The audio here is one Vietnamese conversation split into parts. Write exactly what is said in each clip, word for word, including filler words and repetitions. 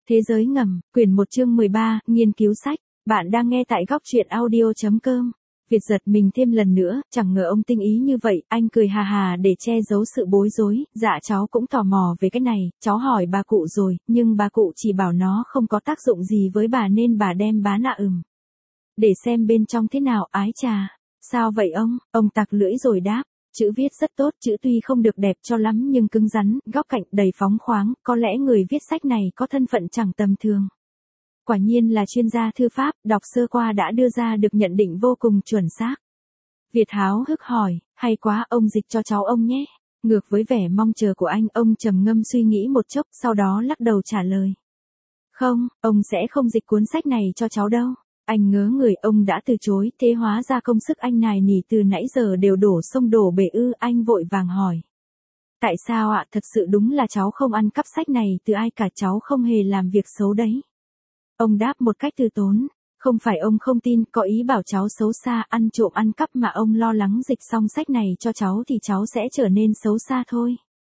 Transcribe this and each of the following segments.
Thế giới ngầm, quyển một chương mười ba, nghiên cứu sách. Bạn đang nghe tại góc truyện audio chấm com. Việt giật mình thêm lần nữa, chẳng ngờ ông tinh ý như vậy, anh cười hà hà để che giấu sự bối rối. Dạ cháu cũng tò mò về cái này, cháu hỏi bà cụ rồi, nhưng bà cụ chỉ bảo nó không có tác dụng gì với bà nên bà đem bán ạ. Ừm. Để xem bên trong thế nào, ái chà. Sao vậy ông? Ông tặc lưỡi rồi đáp. Chữ viết rất tốt, chữ tuy không được đẹp cho lắm nhưng cứng rắn, góc cạnh đầy phóng khoáng, có lẽ người viết sách này có thân phận chẳng tầm thường. Quả nhiên là chuyên gia thư pháp, đọc sơ qua đã đưa ra được nhận định vô cùng chuẩn xác. Việt háo hức hỏi, hay quá, ông dịch cho cháu ông nhé. Ngược với vẻ mong chờ của anh, ông trầm ngâm suy nghĩ một chốc, sau đó lắc đầu trả lời. Không, ông sẽ không dịch cuốn sách này cho cháu đâu. Anh ngớ người, ông đã từ chối, thế hóa ra công sức anh nài nỉ từ nãy giờ đều đổ sông đổ bể ư. Anh vội vàng hỏi. Tại sao ạ? Thật sự đúng là cháu không ăn cắp sách này từ ai cả, cháu không hề làm việc xấu đấy. Ông đáp một cách từ tốn. Không phải ông không tin, có ý bảo cháu xấu xa, ăn trộm ăn cắp mà ông lo lắng dịch xong sách này cho cháu thì cháu sẽ trở nên xấu xa thôi.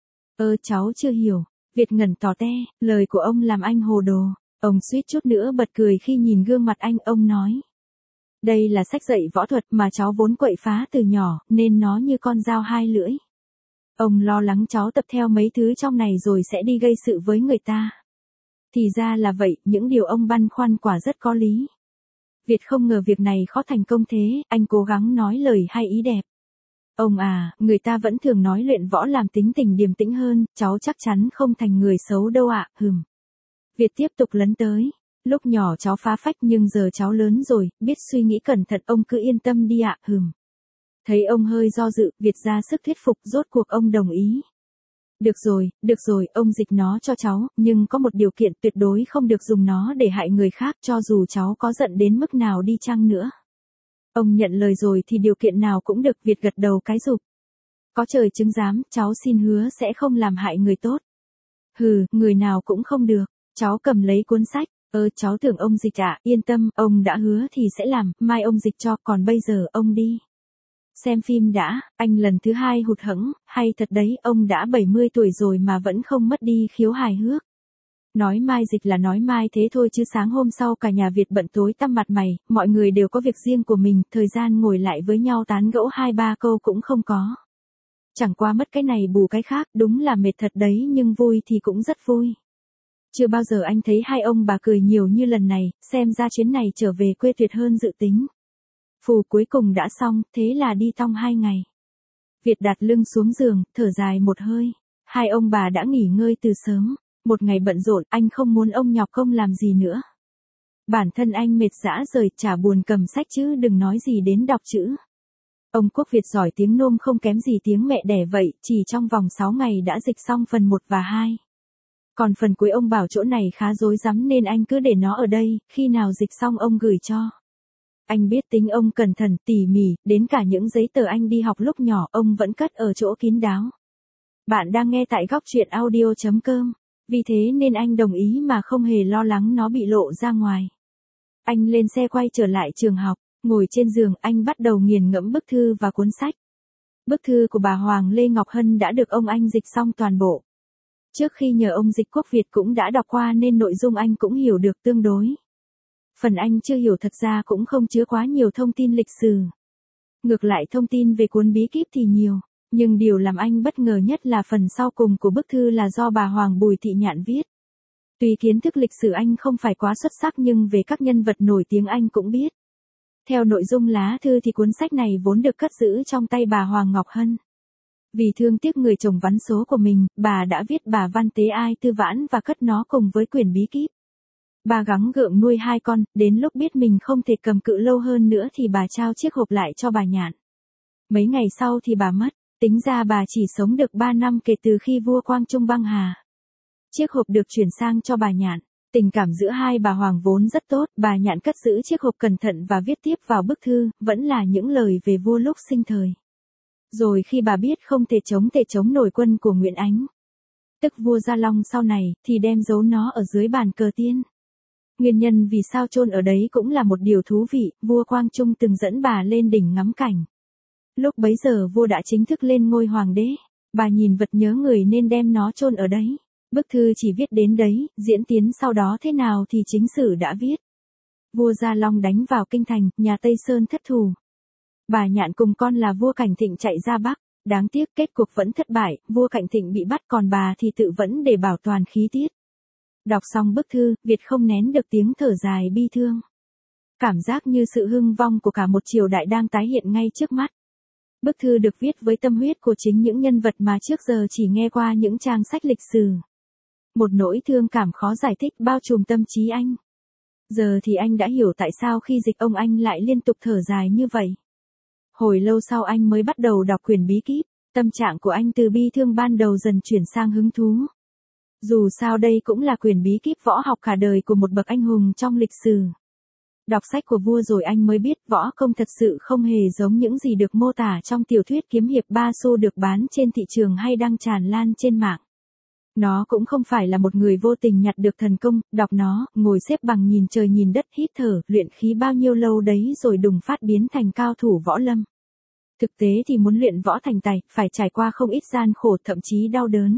Ơ cháu chưa hiểu. Việt ngẩn tỏ te, lời của ông làm anh hồ đồ. Ông suýt chút nữa bật cười khi nhìn gương mặt anh, ông nói. Đây là sách dạy võ thuật mà cháu vốn quậy phá từ nhỏ, nên nó như con dao hai lưỡi. Ông lo lắng cháu tập theo mấy thứ trong này rồi sẽ đi gây sự với người ta. Thì ra là vậy, những điều ông băn khoăn quả rất có lý. Việt không ngờ việc này khó thành công thế, anh cố gắng nói lời hay ý đẹp. Ông à, người ta vẫn thường nói luyện võ làm tính tình điềm tĩnh hơn, cháu chắc chắn không thành người xấu đâu ạ. Hừm. Việt tiếp tục lấn tới. Lúc nhỏ cháu phá phách nhưng giờ cháu lớn rồi, biết suy nghĩ cẩn thận, ông cứ yên tâm đi ạ. Hừm. Thấy ông hơi do dự, Việt ra sức thuyết phục, rốt cuộc ông đồng ý. Được rồi, được rồi, ông dịch nó cho cháu, nhưng có một điều kiện, tuyệt đối không được dùng nó để hại người khác cho dù cháu có giận đến mức nào đi chăng nữa. Ông nhận lời rồi thì điều kiện nào cũng được. Việt gật đầu cái rụp. Có trời chứng giám, cháu xin hứa sẽ không làm hại người tốt. Hừ, người nào cũng không được. Cháu cầm lấy cuốn sách. Ơ cháu tưởng ông dịch ạ, yên tâm, ông đã hứa thì sẽ làm, mai ông dịch cho, còn bây giờ ông đi. Xem phim đã. Anh lần thứ hai hụt hẫng, hay thật đấy, ông đã bảy mươi tuổi rồi mà vẫn không mất đi khiếu hài hước. Nói mai dịch là nói mai thế thôi chứ sáng hôm sau cả nhà Việt bận tối tăm mặt mày, mọi người đều có việc riêng của mình, thời gian ngồi lại với nhau tán gẫu hai ba câu cũng không có. Chẳng qua mất cái này bù cái khác, đúng là mệt thật đấy nhưng vui thì cũng rất vui. Chưa bao giờ anh thấy hai ông bà cười nhiều như lần này, xem ra chuyến này trở về quê tuyệt hơn dự tính. Phù cuối cùng đã xong, thế là đi tong hai ngày. Việt đặt lưng xuống giường, thở dài một hơi. Hai ông bà đã nghỉ ngơi từ sớm. Một ngày bận rộn, anh không muốn ông nhọc công làm gì nữa. Bản thân anh mệt rã rời, chả buồn cầm sách chứ đừng nói gì đến đọc chữ. Ông Quốc Việt giỏi tiếng Nôm không kém gì tiếng mẹ đẻ vậy, chỉ trong vòng sáu ngày đã dịch xong phần một và hai. Còn phần cuối ông bảo chỗ này khá rối rắm nên anh cứ để nó ở đây, khi nào dịch xong ông gửi cho. Anh biết tính ông cẩn thận, tỉ mỉ, đến cả những giấy tờ anh đi học lúc nhỏ ông vẫn cất ở chỗ kín đáo. Bạn đang nghe tại góc truyện audio chấm com. Vì thế nên anh đồng ý mà không hề lo lắng nó bị lộ ra ngoài. Anh lên xe quay trở lại trường học, ngồi trên giường anh bắt đầu nghiền ngẫm bức thư và cuốn sách. Bức thư của bà Hoàng Lê Ngọc Hân đã được ông anh dịch xong toàn bộ. Trước khi nhờ ông dịch Quốc Việt cũng đã đọc qua nên nội dung anh cũng hiểu được tương đối. Phần anh chưa hiểu thật ra cũng không chứa quá nhiều thông tin lịch sử. Ngược lại thông tin về cuốn bí kíp thì nhiều, nhưng điều làm anh bất ngờ nhất là phần sau cùng của bức thư là do bà Hoàng Bùi Thị Nhạn viết. Tuy kiến thức lịch sử anh không phải quá xuất sắc nhưng về các nhân vật nổi tiếng anh cũng biết. Theo nội dung lá thư thì cuốn sách này vốn được cất giữ trong tay bà Hoàng Ngọc Hân. Vì thương tiếc người chồng vắn số của mình, bà đã viết bà Văn Tế Ai Tư Vãn và cất nó cùng với quyển bí kíp. Bà gắng gượng nuôi hai con, đến lúc biết mình không thể cầm cự lâu hơn nữa thì bà trao chiếc hộp lại cho bà Nhạn. Mấy ngày sau thì bà mất, tính ra bà chỉ sống được ba năm kể từ khi vua Quang Trung băng hà. Chiếc hộp được chuyển sang cho bà Nhạn. Tình cảm giữa hai bà Hoàng vốn rất tốt, bà Nhạn cất giữ chiếc hộp cẩn thận và viết tiếp vào bức thư, vẫn là những lời về vua lúc sinh thời. Rồi khi bà biết không thể chống thể chống nổi quân của Nguyễn Ánh, tức vua Gia Long sau này, thì đem giấu nó ở dưới bàn cờ tiên. Nguyên nhân vì sao chôn ở đấy cũng là một điều thú vị, vua Quang Trung từng dẫn bà lên đỉnh ngắm cảnh. Lúc bấy giờ vua đã chính thức lên ngôi hoàng đế, bà nhìn vật nhớ người nên đem nó chôn ở đấy. Bức thư chỉ viết đến đấy, diễn tiến sau đó thế nào thì chính sử đã viết. Vua Gia Long đánh vào kinh thành, nhà Tây Sơn thất thủ. Bà Nhạn cùng con là vua Cảnh Thịnh chạy ra Bắc, đáng tiếc kết cục vẫn thất bại, vua Cảnh Thịnh bị bắt còn bà thì tự vẫn để bảo toàn khí tiết. Đọc xong bức thư, Việt không nén được tiếng thở dài bi thương. Cảm giác như sự hưng vong của cả một triều đại đang tái hiện ngay trước mắt. Bức thư được viết với tâm huyết của chính những nhân vật mà trước giờ chỉ nghe qua những trang sách lịch sử. Một nỗi thương cảm khó giải thích bao trùm tâm trí anh. Giờ thì anh đã hiểu tại sao khi dịch ông anh lại liên tục thở dài như vậy. Hồi lâu sau anh mới bắt đầu đọc quyển bí kíp, tâm trạng của anh từ bi thương ban đầu dần chuyển sang hứng thú. Dù sao đây cũng là quyển bí kíp võ học cả đời của một bậc anh hùng trong lịch sử. Đọc sách của vua rồi anh mới biết võ công thật sự không hề giống những gì được mô tả trong tiểu thuyết kiếm hiệp ba xu được bán trên thị trường hay đang tràn lan trên mạng. Nó cũng không phải là một người vô tình nhặt được thần công, đọc nó, ngồi xếp bằng nhìn trời nhìn đất hít thở, luyện khí bao nhiêu lâu đấy rồi đùng phát biến thành cao thủ võ lâm. Thực tế thì muốn luyện võ thành tài, phải trải qua không ít gian khổ thậm chí đau đớn.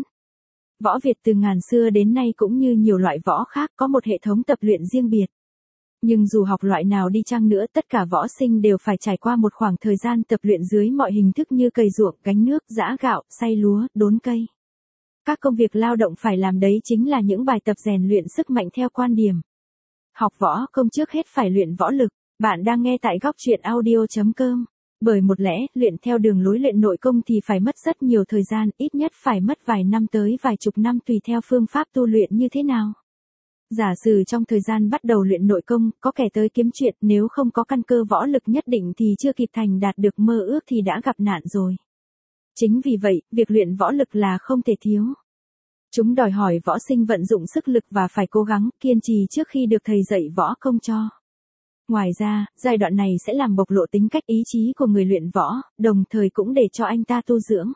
Võ Việt từ ngàn xưa đến nay cũng như nhiều loại võ khác có một hệ thống tập luyện riêng biệt. Nhưng dù học loại nào đi chăng nữa tất cả võ sinh đều phải trải qua một khoảng thời gian tập luyện dưới mọi hình thức như cày ruộng, gánh nước, giã gạo, xay lúa, đốn cây. Các công việc lao động phải làm đấy chính là những bài tập rèn luyện sức mạnh theo quan điểm. Học võ công trước hết phải luyện võ lực. Bạn đang nghe tại góc truyện audio chấm com. Bởi một lẽ, luyện theo đường lối luyện nội công thì phải mất rất nhiều thời gian, ít nhất phải mất vài năm tới vài chục năm tùy theo phương pháp tu luyện như thế nào. Giả sử trong thời gian bắt đầu luyện nội công, có kẻ tới kiếm chuyện, nếu không có căn cơ võ lực nhất định thì chưa kịp thành đạt được mơ ước thì đã gặp nạn rồi. Chính vì vậy, việc luyện võ lực là không thể thiếu. Chúng đòi hỏi võ sinh vận dụng sức lực và phải cố gắng, kiên trì trước khi được thầy dạy võ công cho. Ngoài ra, giai đoạn này sẽ làm bộc lộ tính cách ý chí của người luyện võ, đồng thời cũng để cho anh ta tu dưỡng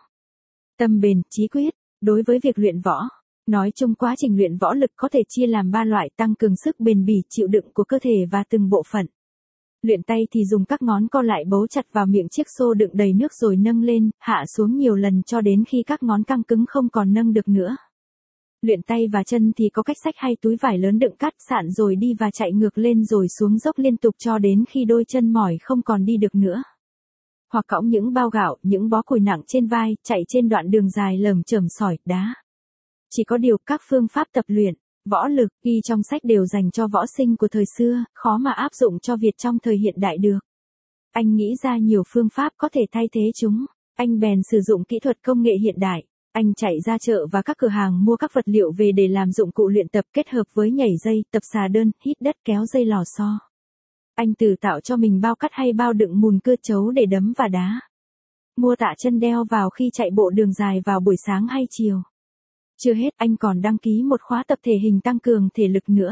tâm bền, chí quyết. Đối với việc luyện võ, nói chung quá trình luyện võ lực có thể chia làm ba loại: tăng cường sức bền bỉ, chịu đựng của cơ thể và từng bộ phận. Luyện tay thì dùng các ngón co lại bấu chặt vào miệng chiếc xô đựng đầy nước rồi nâng lên, hạ xuống nhiều lần cho đến khi các ngón căng cứng không còn nâng được nữa. Luyện tay và chân thì có cách xách hay túi vải lớn đựng cát sạn rồi đi và chạy ngược lên rồi xuống dốc liên tục cho đến khi đôi chân mỏi không còn đi được nữa. Hoặc cõng những bao gạo, những bó củi nặng trên vai, chạy trên đoạn đường dài lởm chởm sỏi, đá. Chỉ có điều các phương pháp tập luyện, võ lực, ghi trong sách đều dành cho võ sinh của thời xưa, khó mà áp dụng cho Việt trong thời hiện đại được. Anh nghĩ ra nhiều phương pháp có thể thay thế chúng, anh bèn sử dụng kỹ thuật công nghệ hiện đại. Anh chạy ra chợ và các cửa hàng mua các vật liệu về để làm dụng cụ luyện tập kết hợp với nhảy dây, tập xà đơn, hít đất, kéo dây lò xo. Anh tự tạo cho mình bao cắt hay bao đựng mùn cưa trấu để đấm và đá. Mua tạ chân đeo vào khi chạy bộ đường dài vào buổi sáng hay chiều. Chưa hết, anh còn đăng ký một khóa tập thể hình tăng cường thể lực nữa.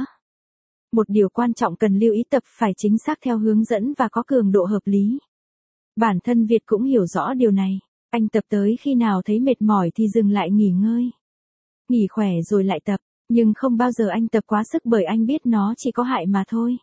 Một điều quan trọng cần lưu ý, tập phải chính xác theo hướng dẫn và có cường độ hợp lý. Bản thân Việt cũng hiểu rõ điều này. Anh tập tới khi nào thấy mệt mỏi thì dừng lại nghỉ ngơi. Nghỉ khỏe rồi lại tập, nhưng không bao giờ anh tập quá sức bởi anh biết nó chỉ có hại mà thôi.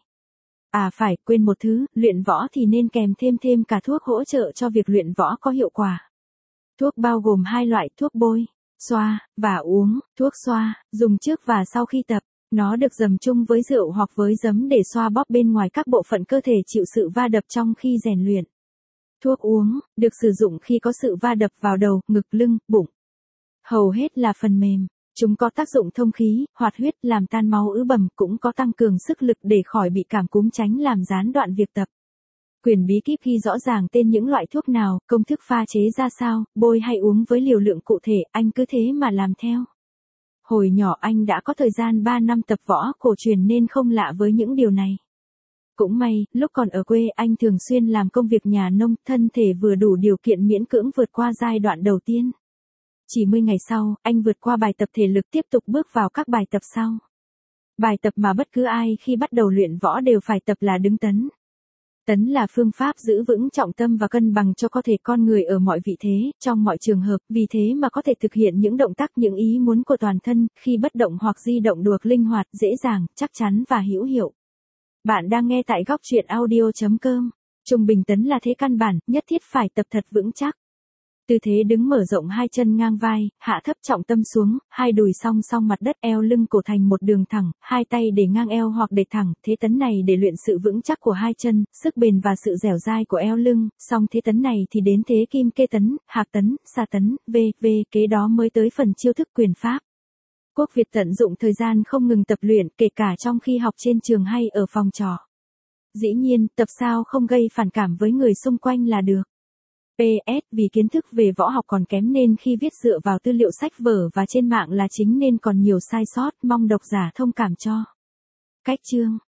À phải, quên một thứ, luyện võ thì nên kèm thêm thêm cả thuốc hỗ trợ cho việc luyện võ có hiệu quả. Thuốc bao gồm hai loại: thuốc bôi, xoa, và uống. Thuốc xoa, dùng trước và sau khi tập. Nó được dầm chung với rượu hoặc với giấm để xoa bóp bên ngoài các bộ phận cơ thể chịu sự va đập trong khi rèn luyện. Thuốc uống, được sử dụng khi có sự va đập vào đầu, ngực, lưng, bụng. Hầu hết là phần mềm. Chúng có tác dụng thông khí, hoạt huyết, làm tan máu ứ bầm, cũng có tăng cường sức lực để khỏi bị cảm cúm, tránh làm gián đoạn việc tập. Quyển bí kíp ghi rõ ràng tên những loại thuốc nào, công thức pha chế ra sao, bôi hay uống với liều lượng cụ thể, anh cứ thế mà làm theo. Hồi nhỏ anh đã có thời gian ba năm tập võ cổ truyền nên không lạ với những điều này. Cũng may, lúc còn ở quê anh thường xuyên làm công việc nhà nông, thân thể vừa đủ điều kiện miễn cưỡng vượt qua giai đoạn đầu tiên. Chỉ mười ngày sau, anh vượt qua bài tập thể lực tiếp tục bước vào các bài tập sau. Bài tập mà bất cứ ai khi bắt đầu luyện võ đều phải tập là đứng tấn. Tấn là phương pháp giữ vững trọng tâm và cân bằng cho cơ thể con người ở mọi vị thế, trong mọi trường hợp, vì thế mà có thể thực hiện những động tác, những ý muốn của toàn thân, khi bất động hoặc di động được linh hoạt, dễ dàng, chắc chắn và hữu hiệu. Bạn đang nghe tại góc truyện audio chấm com. Trung bình tấn là thế căn bản, nhất thiết phải tập thật vững chắc. Tư thế đứng mở rộng hai chân ngang vai, hạ thấp trọng tâm xuống, hai đùi song song mặt đất, eo lưng cổ thành một đường thẳng, hai tay để ngang eo hoặc để thẳng, thế tấn này để luyện sự vững chắc của hai chân, sức bền và sự dẻo dai của eo lưng, xong thế tấn này thì đến thế kim kê tấn, hạc tấn, xà tấn, v, v, kế đó mới tới phần chiêu thức quyền pháp. Quốc Việt tận dụng thời gian không ngừng tập luyện, kể cả trong khi học trên trường hay ở phòng trò. Dĩ nhiên, tập sao không gây phản cảm với người xung quanh là được. pê ét Vì kiến thức về võ học còn kém nên khi viết dựa vào tư liệu sách vở và trên mạng là chính nên còn nhiều sai sót, mong độc giả thông cảm cho. Cách chương